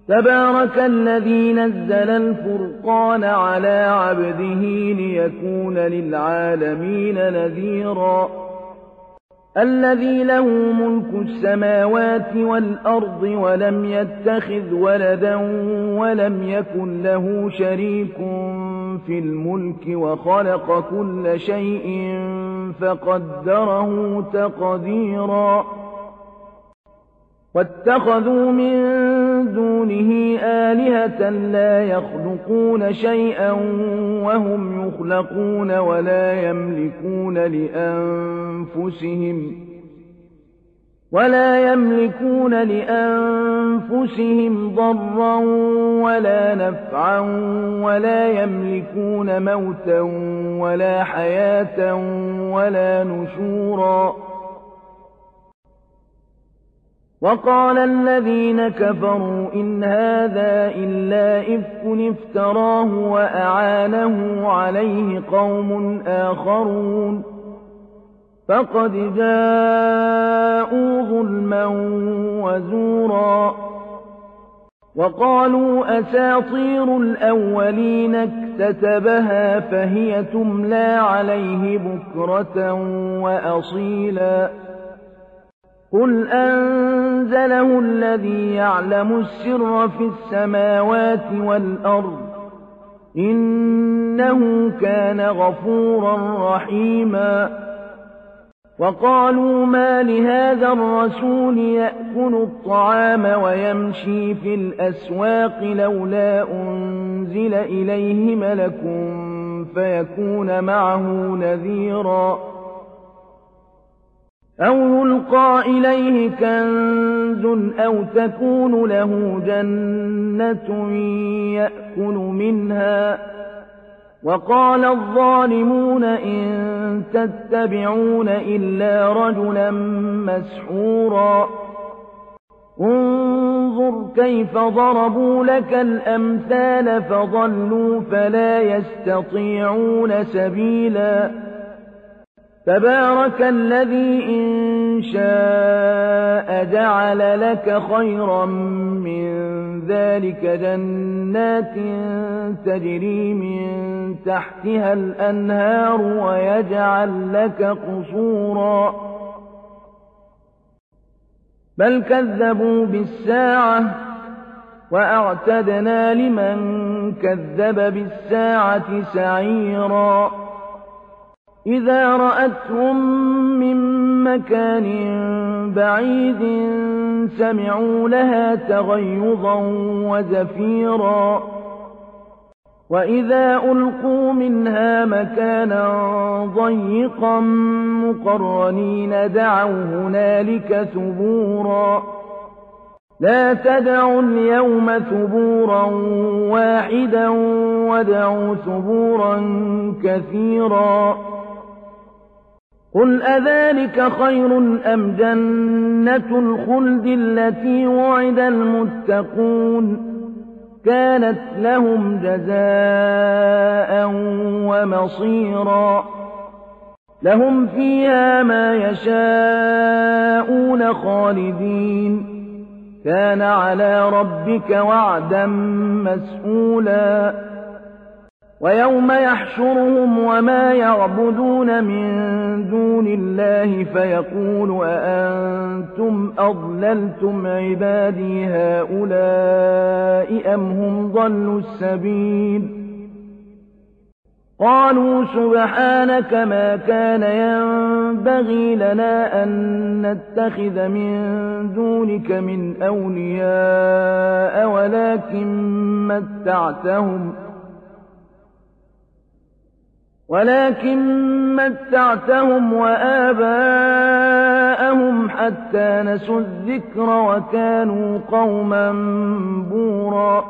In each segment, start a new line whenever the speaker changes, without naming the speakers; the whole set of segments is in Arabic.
تبارك الذي نزل الفرقان على عبده ليكون للعالمين نذيرا الذي له ملك السماوات والأرض ولم يتخذ ولدا ولم يكن له شريك في الملك وخلق كل شيء فقدره تقديرا واتخذوا من دونه آلهة لا يخلقون شيئا وهم يخلقون ولا يملكون لأنفسهم ضرا ولا نفعا ولا يملكون موتا ولا حياة ولا نشورا وقال الذين كفروا إن هذا إلا إفك افتراه وأعانه عليه قوم آخرون فقد جاءوا ظلما وزورا وقالوا أساطير الأولين اكتتبها فهي تملى عليه بكرة وأصيلا قل أنزله الذي يعلم السر في السماوات والأرض إنه كان غفورا رحيما وقالوا ما لهذا الرسول يأكل الطعام ويمشي في الأسواق لولا أنزل إليه ملك فيكون معه نذيرا أو يلقى إليه كنز أو تكون له جنة يأكل منها وقال الظالمون إن تتبعون إلا رجلا مسحورا انظر كيف ضربوا لك الأمثال فضلوا فلا يستطيعون سبيلا تبارك الذي إن شاء جعل لك خيرا من ذلك جنات تجري من تحتها الأنهار ويجعل لك قصورا بل كذبوا بالساعة وأعتدنا لمن كذب بالساعة سعيرا إذا رأتهم من مكان بعيد سمعوا لها تغيظا وزفيرا وإذا ألقوا منها مكانا ضيقا مقرنين دعوا هنالك ثبورا لا تدعوا اليوم ثبورا واحدا وادعوا ثبورا كثيرا قل أذلك خير أم جنة الخلد التي وعد المتقون كانت لهم جزاء ومصيرا لهم فيها ما يشاءون خالدين كان على ربك وعدا مسئولا ويوم يحشرهم وما يعبدون من دون الله فيقول أأنتم أضللتم عبادي هؤلاء أم هم ضلوا السبيل قالوا سبحانك ما كان ينبغي لنا أن نتخذ من دونك من أولياء ولكن متعتهم وآباءهم حتى نسوا الذكر وكانوا قوما بورا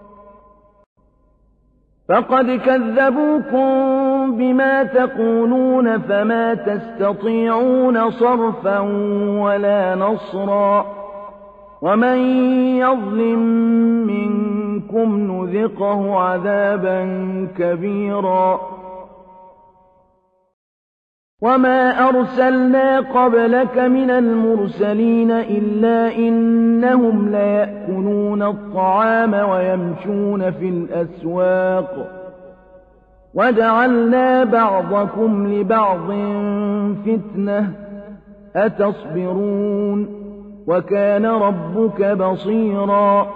فقد كذبوكم بما تقولون فما تستطيعون صرفا ولا نصرا ومن يظلم منكم نذقه عذابا كبيرا وما أرسلنا قبلك من المرسلين إلا إنهم ليأكلون الطعام ويمشون في الأسواق وجعلنا بعضكم لبعض فتنة أتصبرون وكان ربك بصيرا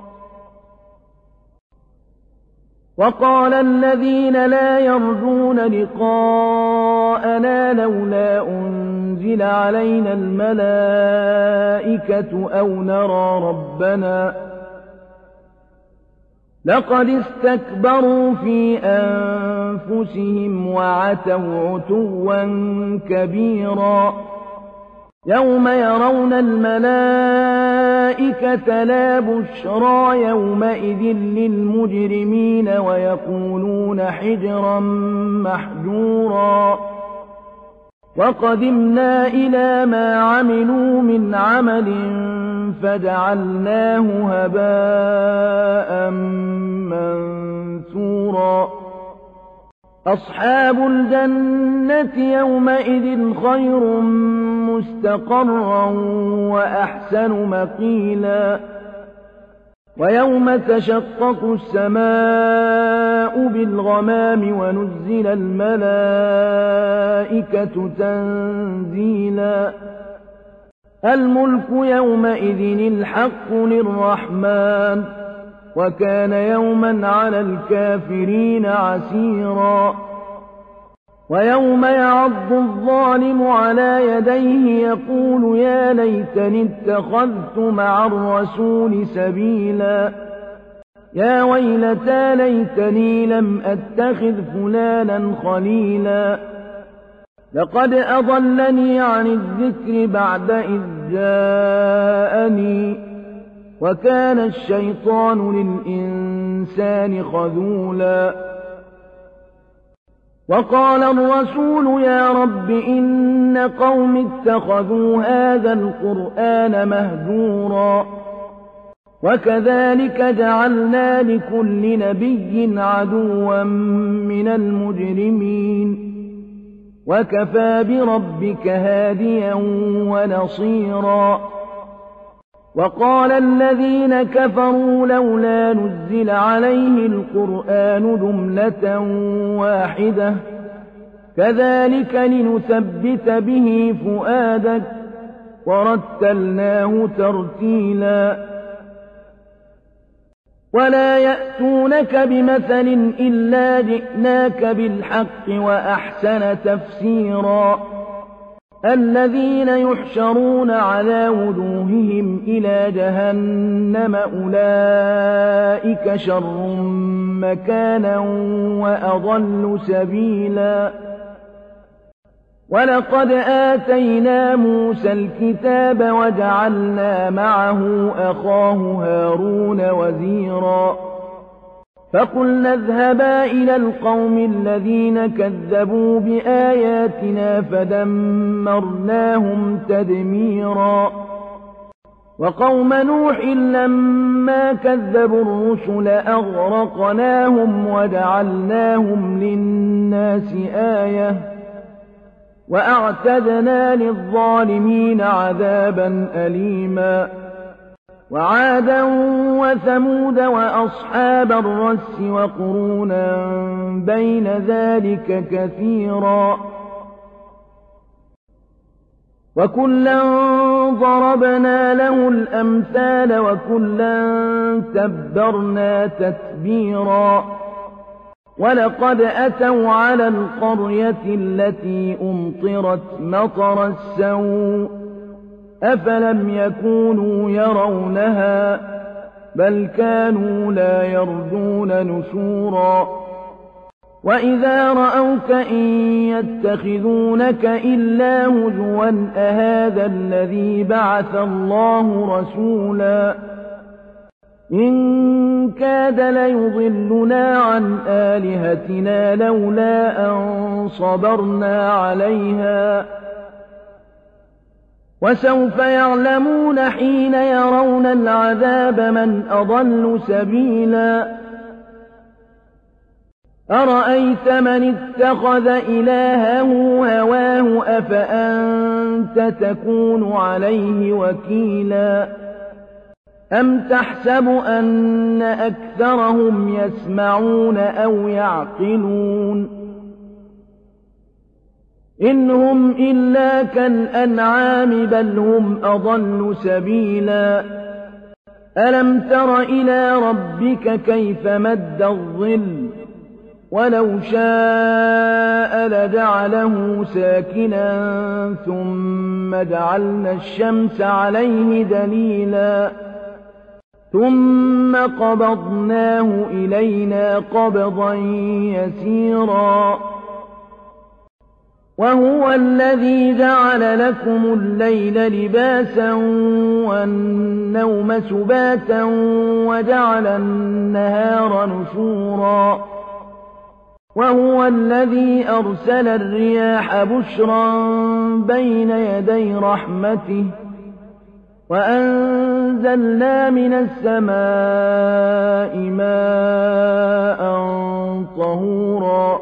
وقال الذين لا يرجون لقاءنا لولا أنزل علينا الملائكة أو نرى ربنا لقد استكبروا في أنفسهم وعتوا عتوا كبيرا يوم يرون الملائكة لا بشرى يومئذ للمجرمين ويقولون حجرا محجورا وقدمنا إلى ما عملوا من عمل فجعلناه هباء منثورا أصحاب الجنة يومئذ خير مستقرا وأحسن مقيلا ويوم تشقق السماء بالغمام ونزل الملائكة تنزيلا الملك يومئذ الحق للرحمن وكان يوما على الكافرين عسيرا ويوم يعض الظالم على يديه يقول يا ليتني اتخذت مع الرسول سبيلا يا ويلتى ليتني لم أتخذ فلانا خليلا لقد أضلني عن الذكر بعد إذ جاءني وكان الشيطان للإنسان خذولا وقال الرسول يا رب إن قوم اتخذوا هذا القرآن مهجورا وكذلك جعلنا لكل نبي عدوا من المجرمين وكفى بربك هاديا ونصيرا وقال الذين كفروا لولا نزل عليه القرآن جملة واحدة كذلك لنثبت به فؤادك ورتلناه ترتيلا ولا يأتونك بمثل إلا جئناك بالحق وأحسن تفسيرا الذين يحشرون على وجوههم إلى جهنم أولئك شر مكانا وأضل سبيلا ولقد آتينا موسى الكتاب وجعلنا معه أخاه هارون وزيرا فقلنا اذهبا إلى القوم الذين كذبوا بآياتنا فدمرناهم تدميرا وقوم نوح لما كذبوا الرسل أغرقناهم وجعلناهم للناس آية وأعتدنا للظالمين عذابا أليما وعادا وثمود وأصحاب الرس وقرونا بين ذلك كثيرا وكلا ضربنا له الأمثال وكلا تبرنا تتبيرا ولقد أتوا على القرية التي أمطرت مطر السوء أفلم يكونوا يرونها بل كانوا لا يرجون نشورا وإذا رأوك إن يتخذونك إلا هزوا أهذا الذي بعث الله رسولا إن كاد ليضلنا عن آلهتنا لولا أن صبرنا عليها وسوف يعلمون حين يرون العذاب من أضل سبيلا أرأيت من اتخذ إلهه هواه أفأنت تكون عليه وكيلا أم تحسب أن أكثرهم يسمعون أو يعقلون إن هم إلا كالأنعام بل هم أضل سبيلا ألم تر إلى ربك كيف مد الظل ولو شاء لجعله ساكنا ثم جعلنا الشمس عليه دليلا ثم قبضناه إلينا قبضا يسيرا وهو الذي جعل لكم الليل لباسا والنوم سباتا وجعل النهار نشورا وهو الذي أرسل الرياح بشرا بين يدي رحمته وأنزلنا من السماء ماء طهورا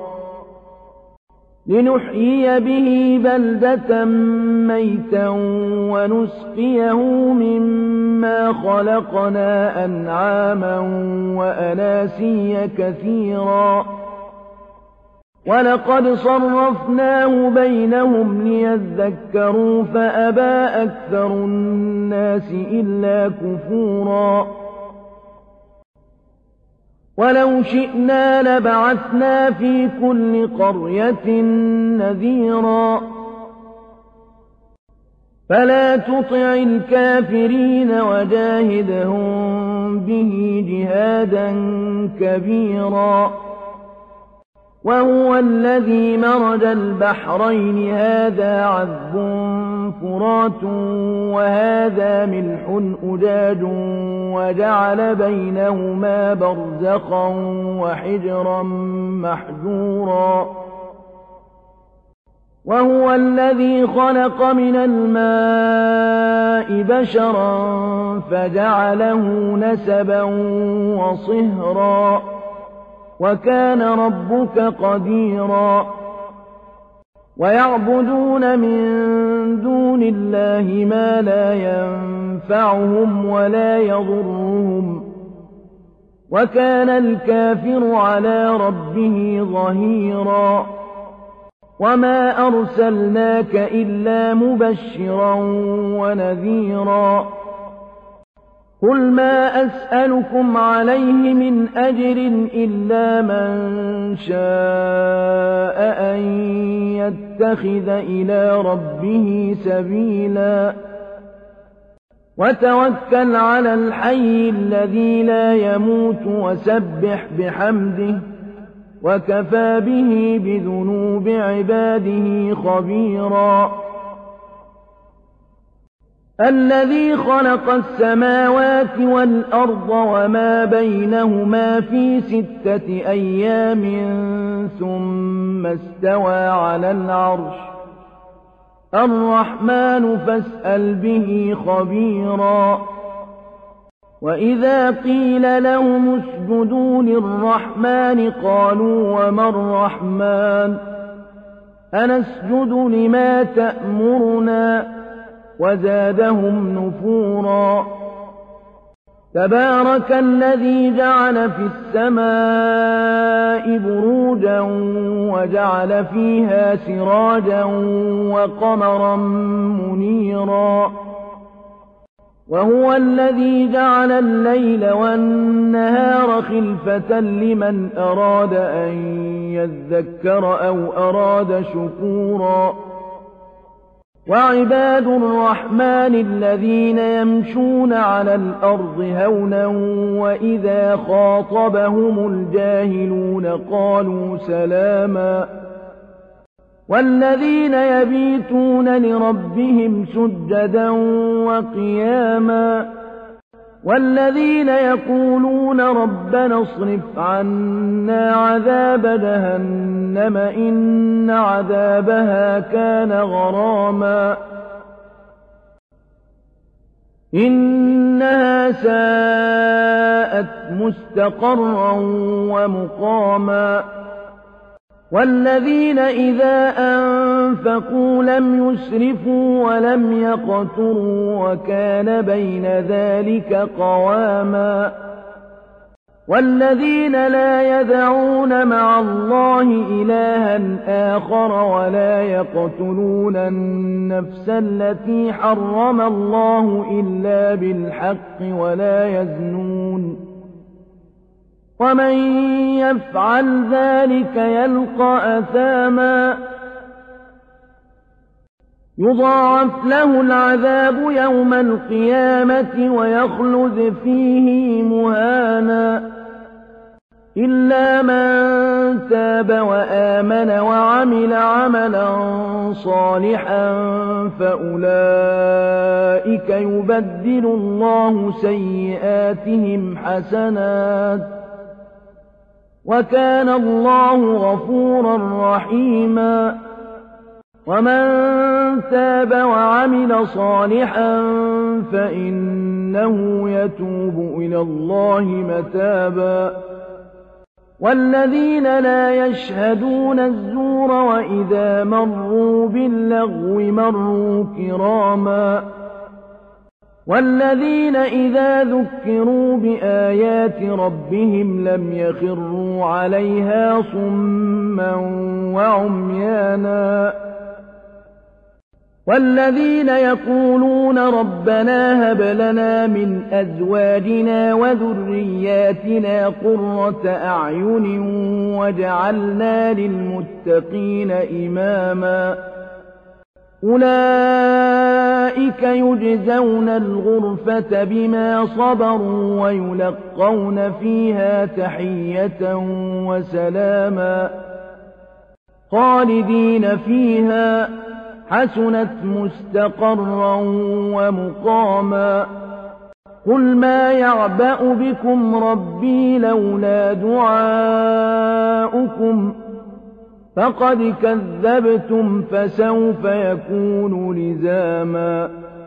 لنحيي به بلدة ميتا ونسقيه مما خلقنا أنعاما وأناسيا كثيرا ولقد صرفناه بينهم ليذكروا فأبى أكثر الناس إلا كفورا ولو شئنا لبعثنا في كل قرية نذيرا فلا تطع الكافرين وجاهدهم به جهادا كبيرا وهو الذي مرج البحرين هذا عذب فرات وهذا ملح أجاج وجعل بينهما برزخا وحجرا محجورا وهو الذي خلق من الماء بشرا فجعله نسبا وصهرا وكان ربك قديرا ويعبدون من دون الله ما لا ينفعهم ولا يضرهم وكان الكافر على ربه ظهيرا وما أرسلناك إلا مبشرا ونذيرا قل ما أسألكم عليه من أجر إلا من شاء أن يتخذ إلى ربه سبيلا وتوكل على الحي الذي لا يموت وسبح بحمده وكفى به بذنوب عباده خبيرا الذي خلق السماوات والأرض وما بينهما في 6 أيام ثم استوى على العرش الرحمن فاسأل به خبيرا وإذا قيل لهم اسجدوا للرحمن قالوا وما الرحمن أنسجد لما تأمرنا وزادهم نفورا تبارك الذي جعل في السماء بروجا وجعل فيها سراجا وقمرا منيرا وهو الذي جعل الليل والنهار خلفة لمن أراد أن يذكر أو أراد شكورا وعباد الرحمن الذين يمشون على الأرض هونا وإذا خاطبهم الجاهلون قالوا سلاما والذين يبيتون لربهم سجدا وقياما والذين يقولون ربنا اصرف عنا عذاب جهنم إن عذابها كان غراما إنها ساءت مستقرا ومقاما والذين إذا أنفقوا لم يسرفوا ولم يقتروا وكان بين ذلك قواما والذين لا يدعون مع الله إلها آخر ولا يقتلون النفس التي حرم الله إلا بالحق ولا يزنون ومن يفعل ذلك يلقى أثاما يضاعف له العذاب يوم القيامة ويخلد فيه مهانا إلا من تاب وآمن وعمل عملا صالحا فأولئك يبدل الله سيئاتهم حسنات وكان الله غفورا رحيما ومن تاب وعمل صالحا فإنه يتوب إلى الله متابا والذين لا يشهدون الزور وإذا مروا باللغو مروا كراما والذين إذا ذكروا بآيات ربهم لم يخروا عليها صما وعميانا والذين يقولون ربنا هب لنا من أزواجنا وذرياتنا قرة أعين واجعلنا للمتقين إماما أولئك يجزون الغرفة بما صبروا ويلقون فيها تحية وسلاما خالدين فيها حسنت مستقرا ومقاما قل ما يعبأ بكم ربي لولا دعاؤكم فقد كذبتم فسوف يكون لزاما